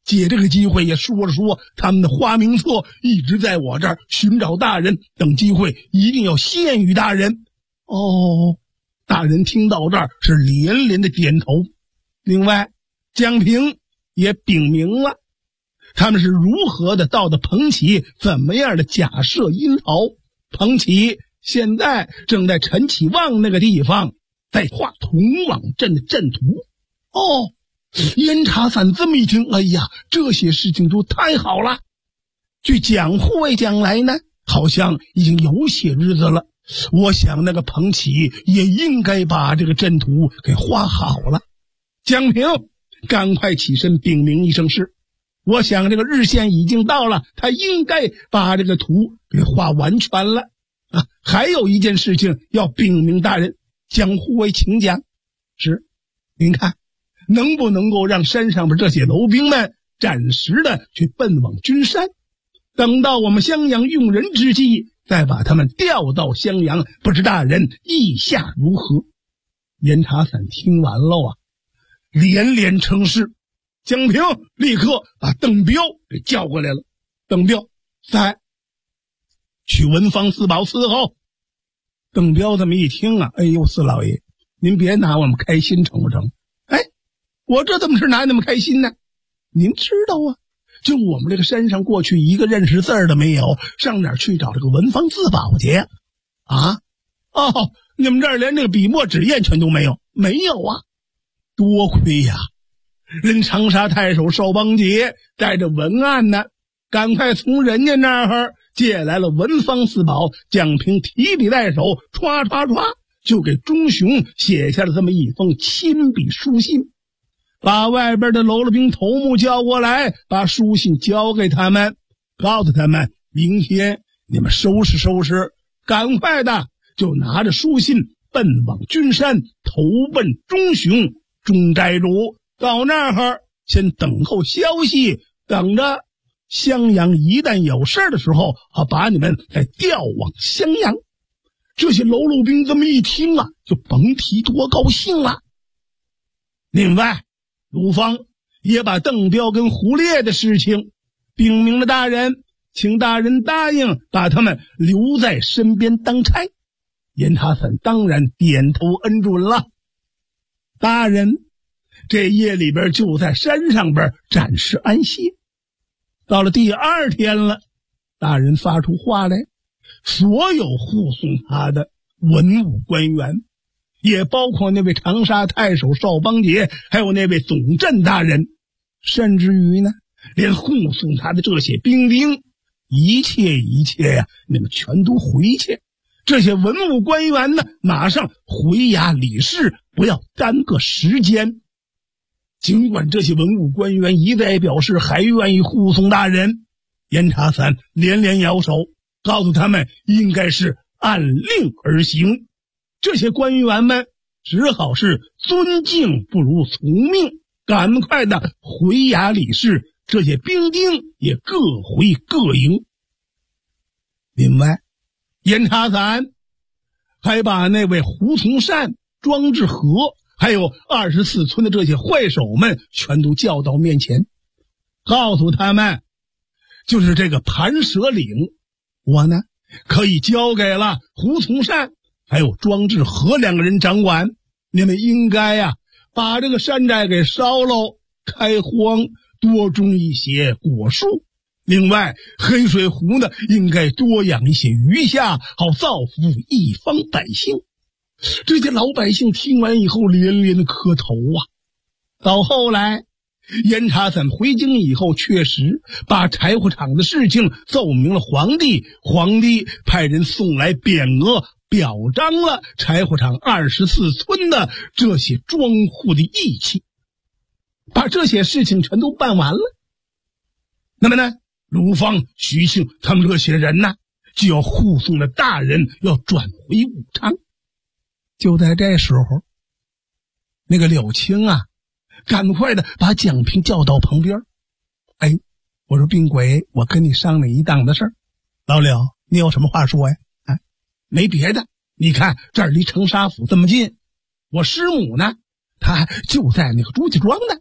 借这个机会也说了说他们的花名册一直在我这儿寻找大人，等机会一定要献于大人。哦，大人听到这儿是连连的点头。另外，蒋平也禀明了他们是如何的到的彭起，怎么样的假设阴谋。彭起现在正在陈启旺那个地方在画同往镇的阵图。哦，严查散这么一听，哎呀，这些事情都太好了。据蒋护卫讲来呢，好像已经有些日子了，我想那个彭起也应该把这个阵图给画好了。蒋平赶快起身禀明一声是，我想这个日线已经到了，他应该把这个图给画完全了啊！还有一件事情要禀明大人。蒋护卫请讲。是，您看能不能够让山上边这些楼兵们暂时的去奔往君山，等到我们襄阳用人之际再把他们调到襄阳，不知大人意下如何？严查散听完了啊，连连称是。蒋平立刻把邓彪给叫过来了。邓彪在去文房四宝伺候。邓彪这么一听啊，哎呦，四老爷，您别拿我们开心成不成？哎，我这怎么是拿你们开心呢？您知道啊，就我们这个山上过去一个认识字儿的没有，上哪儿去找这个文房四宝去啊？哦，你们这儿连这个笔墨纸砚全都没有？没有啊，多亏呀，人长沙太守邵邦杰带着文案呢，赶快从人家那儿借来了文房四宝。蒋平提笔带手，唰唰唰就给钟雄写下了这么一封亲笔书信，把外边的喽啰兵头目叫过来，把书信交给他们，告诉他们明天你们收拾收拾，赶快的就拿着书信奔往君山，投奔钟雄钟寨主。到那儿先等候消息，等着襄阳一旦有事的时候，好把你们再调往襄阳。这些喽啰兵这么一听啊，就甭提多高兴了。另外，鲁方也把邓彪跟胡烈的事情禀明了大人，请大人答应把他们留在身边当差。严查散当然点头恩准了。大人这夜里边就在山上边暂时安歇。到了第二天了，大人发出话来，所有护送他的文武官员，也包括那位长沙太守邵邦杰，还有那位总镇大人，甚至于呢，连护送他的这些兵丁，一切呀，你们全都回去。这些文武官员呢，马上回衙理事，不要耽搁时间。尽管这些文武官员一再表示还愿意护送大人，严查散连连摇手，告诉他们应该是按令而行。这些官员们只好是尊敬不如从命，赶快的回衙理事。这些兵丁也各回各营。另外，严查散还把那位胡从善、庄志和还有24村的这些坏手们全都叫到面前，告诉他们，就是这个盘蛇岭，我呢可以交给了胡从善还有庄志和2个人掌管。你们应该把这个山寨给烧喽，开荒，多种一些果树。另外，黑水湖呢，应该多养一些鱼虾，好造福一方百姓。这些老百姓听完以后连连的磕头啊。到后来，严查散回京以后，确实把柴火厂的事情奏明了皇帝，皇帝派人送来匾额，表彰了柴火厂24村的这些庄户的义气，把这些事情全都办完了。那么呢，鲁方、徐庆他们这些人呢，就要护送着大人要转回武昌。就在这时候，那个柳青赶快的把蒋平叫到旁边。哎，我说病鬼，我跟你商量一档子事儿。老柳，你有什么话说呀？没别的，你看这儿离长沙府这么近，我师母呢，她就在那个朱家庄呢。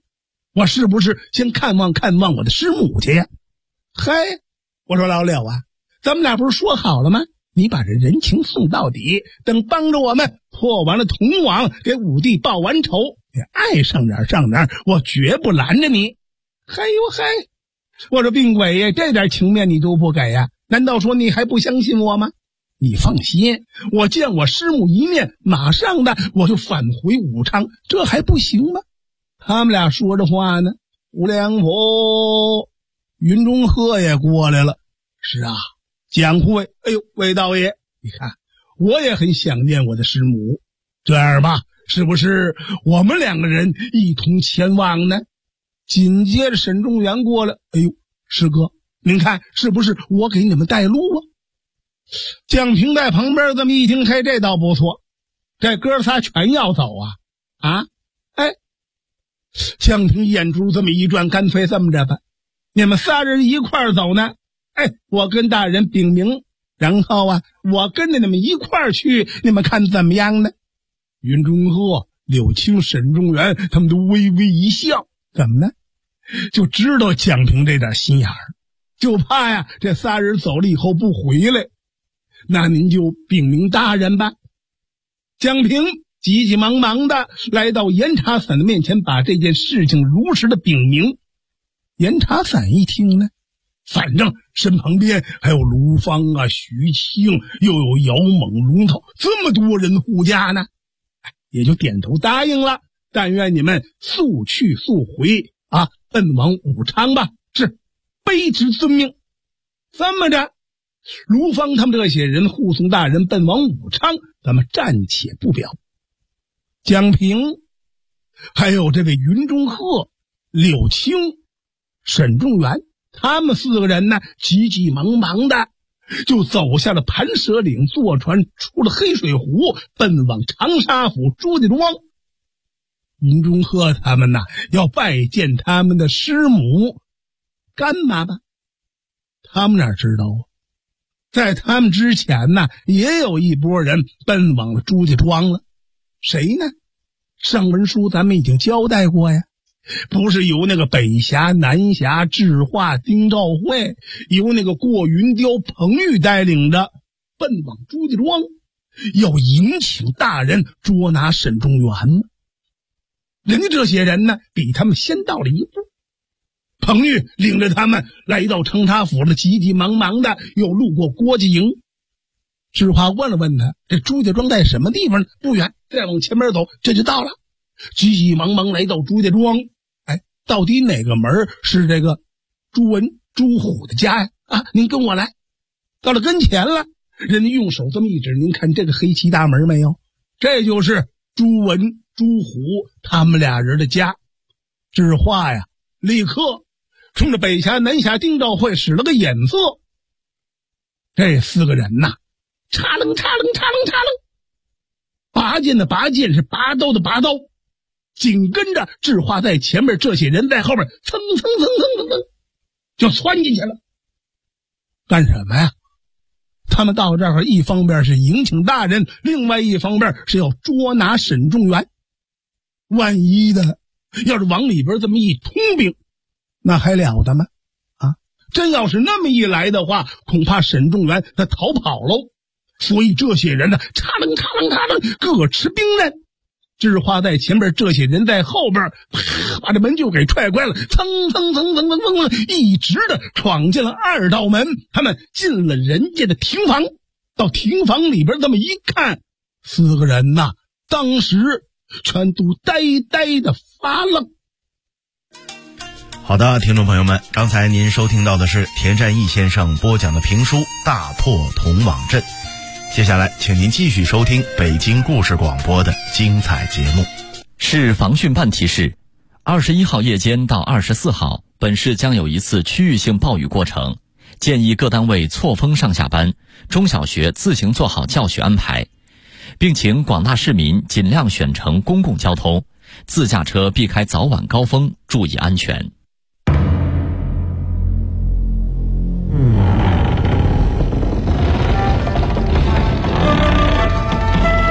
我是不是先看望看望我的师母去呀？嘿，我说老柳啊，咱们俩不是说好了吗？你把这人情送到底，等帮着我们破完了铜网，给武帝报完仇，你爱上哪儿上哪儿，我绝不拦着你。嘿呦嘿，我说病鬼呀，这点情面你都不给呀？难道说你还不相信我吗？你放心，我见我师母一面，马上的我就返回武昌，这还不行吗？他们俩说着话呢，吴良甫、云中鹤也过来了。是啊，蒋护卫，哎呦，魏道爷，你看我也很想念我的师母，这样吧，是不是我们两个人一同前往呢？紧接着沈仲元过来，哎呦，师哥，您看是不是我给你们带路啊？蒋平在旁边这么一听，嘿，这倒不错，这哥仨全要走啊！啊，哎，蒋平眼珠这么一转，干脆这么着吧，你们仨人一块儿走呢？哎，我跟大人禀明，然后啊，我跟着你们一块儿去，你们看怎么样呢？云中鹤、柳青、沈仲元他们都微微一笑，怎么呢？就知道蒋平这点心眼儿，就怕呀这仨人走了以后不回来。那您就禀明大人吧。蒋平急急忙忙的来到严察散的面前，把这件事情如实的禀明。严察散一听呢，反正身旁边还有卢芳啊、徐庆，又有姚猛、龙头，这么多人护驾呢，也就点头答应了。但愿你们速去速回啊，奔往武昌吧。是，卑职遵命。这么着，卢芳他们这些人护送大人奔往武昌，咱们暂且不表。蒋平还有这位云中鹤、柳青、沈仲元，他们4个人呢，急急忙忙的就走下了盘蛇岭，坐船出了黑水湖，奔往长沙府朱家庄。云中鹤他们呢，要拜见他们的师母，干嘛吧？他们哪知道啊，在他们之前呢，也有一波人奔往了朱家庄了。谁呢？上文书咱们已经交代过呀，不是由那个北峡、南峡、智化、丁兆会，由那个过云雕、彭玉带领着奔往朱家庄，要迎请大人捉拿沈仲元吗？人家这些人呢，比他们先到了一步。彭玉领着他们来到长沙府了，急急忙忙的又路过郭家营。智化问了问他，这朱家庄在什么地方呢？不远，再往前面走，这就到了。急急忙忙来到朱家庄，哎，到底哪个门是这个朱文、朱虎的家呀？啊，您跟我来。到了跟前了，人家用手这么一指，您看这个黑漆大门没有？这就是朱文、朱虎他们俩人的家。智化呀，立刻冲着北峡、南峡、丁兆会使了个眼色。这4个人呐，插楞插楞插楞插楞，拔剑的拔剑，是拔刀的拔刀，紧跟着智化在前面，这些人在后面蹭蹭蹭蹭蹭蹭就窜进去了。干什么呀？他们到这儿一方面是迎请大人，另外一方面是要捉拿沈仲元。万一的要是往里边这么一通兵，那还了得吗？啊，真要是那么一来的话，恐怕沈仲元他逃跑喽。所以这些人呢，插楞插楞插楞，各持兵刃。智化在前边，这些人在后边，啪，把这门就给踹开了，蹭蹭蹭蹭蹭蹭，一直的闯进了2道门。他们进了人家的亭房，到亭房里边这么一看，4个人呐，当时全都呆呆的发愣。 好的，听众朋友们，刚才您收听到的是田占义先生播讲的评书《大破铜网阵》。接下来请您继续收听北京故事广播的精彩节目。 市防汛办提示，21号夜间到24号，本市将有一次区域性暴雨过程，建议各单位错峰上下班，中小学自行做好教学安排，并请广大市民尽量选乘公共交通，自驾车避开早晚高峰，注意安全。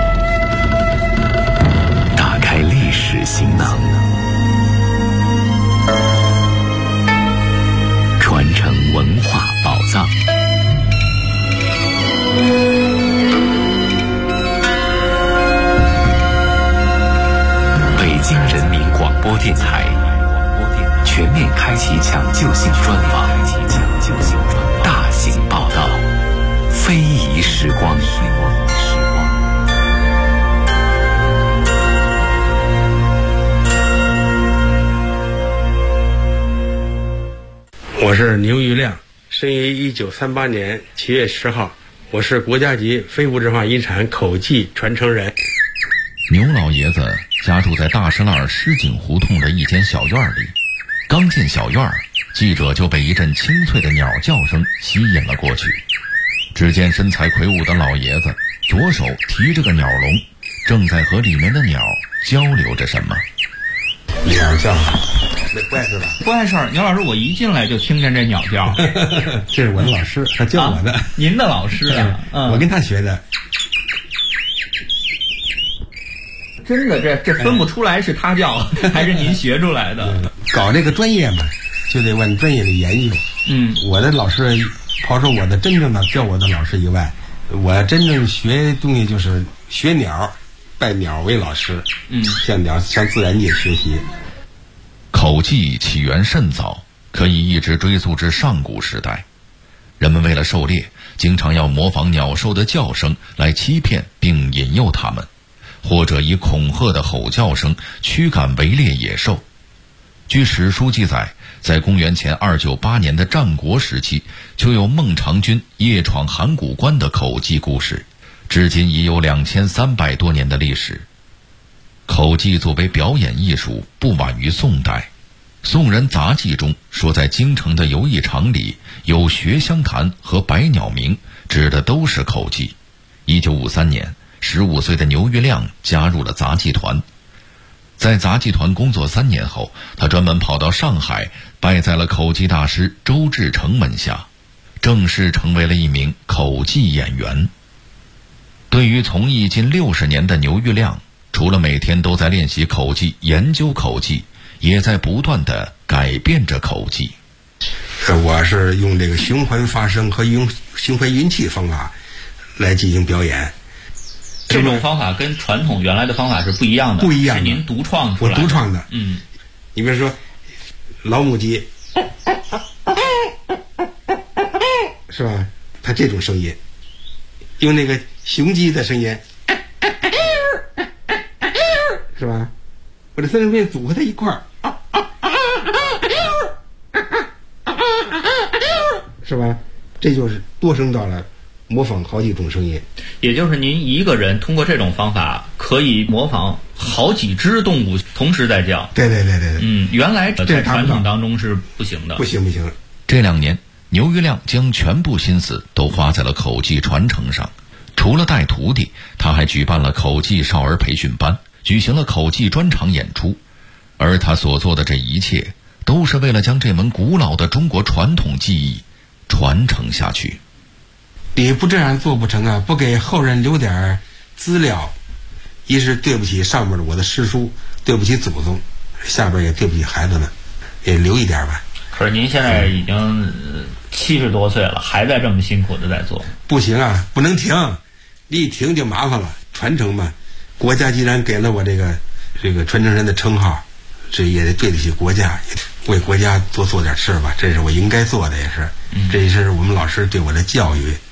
行囊， 电台全面开启抢救性专访，大型报道，非遗时光。 我是牛玉亮，生于1938年7月10号，我是国家级非物质化遗产口技传承人。 牛老爷子家住在大石栏狮井胡同的一间小院里，刚进小院，记者就被一阵清脆的鸟叫声吸引了过去。只见身材魁梧的老爷子左手提着个鸟笼，正在和里面的鸟交流着什么。 鸟叫，不碍事吧？ 不碍事儿。牛老师，我一进来就听见这鸟叫。 这是我的老师，他教我的。 您的老师啊？ 我跟他学的。 真的，这分不出来是他教还是您学出来的。 搞这个专业嘛，就得往专业里研究。我的老师，刨出我的真正的教我的老师以外，我真正学东西就是学鸟，拜鸟为老师。向自然界学习。 口技起源甚早，可以一直追溯至上古时代。人们为了狩猎，经常要模仿鸟兽的叫声来欺骗并引诱它们，或者以恐吓的吼叫声驱赶围猎野兽。据史书记载，在公元前298年的战国时期，就有孟尝君夜闯函谷关的口技故事，至今已有2300多年的历史。口技作为表演艺术，不晚于宋代。宋人杂记中说，在京城的游艺场里有学香坛和百鸟鸣，指的都是口技。1953年，15岁的牛玉亮加入了杂技团。在杂技团工作3年后，他专门跑到上海，拜在了口技大师周志成门下，正式成为了一名口技演员。对于从艺近60年的牛玉亮，除了每天都在练习口技、研究口技，也在不断地改变着口技。 我是用这个循环发声和用循环运气方法来进行表演。 这种方法跟传统原来的方法是不一样的， 不一样的， 是您独创出来的。 我独创的。你比如说老母鸡，是吧？它这种声音，用那个雄鸡的声音，是吧？我这三声变组合在一块儿，是吧？这就是多声道了，模仿好几种声音。 也就是您一个人通过这种方法可以模仿好几只动物同时在叫。 对。 原来在传统当中是不行的。 不行。 这2年，牛玉亮将全部心思都花在了口技传承上。除了带徒弟，他还举办了口技少儿培训班，举行了口技专场演出。而他所做的这一切，都是为了将这门古老的中国传统技艺传承下去。 你不这样做不成啊！不给后人留点资料，一是对不起上面的我的师叔，对不起祖宗，下边也对不起孩子们，也留一点吧。 可是您现在已经70多岁了，还在这么辛苦的在做。 不行啊，不能停，你一停就麻烦了。传承嘛，国家既然给了我这个传承人的称号，这也得对得起国家，也为国家多做点事吧，这是我应该做的，也是，这也是我们老师对我的教育。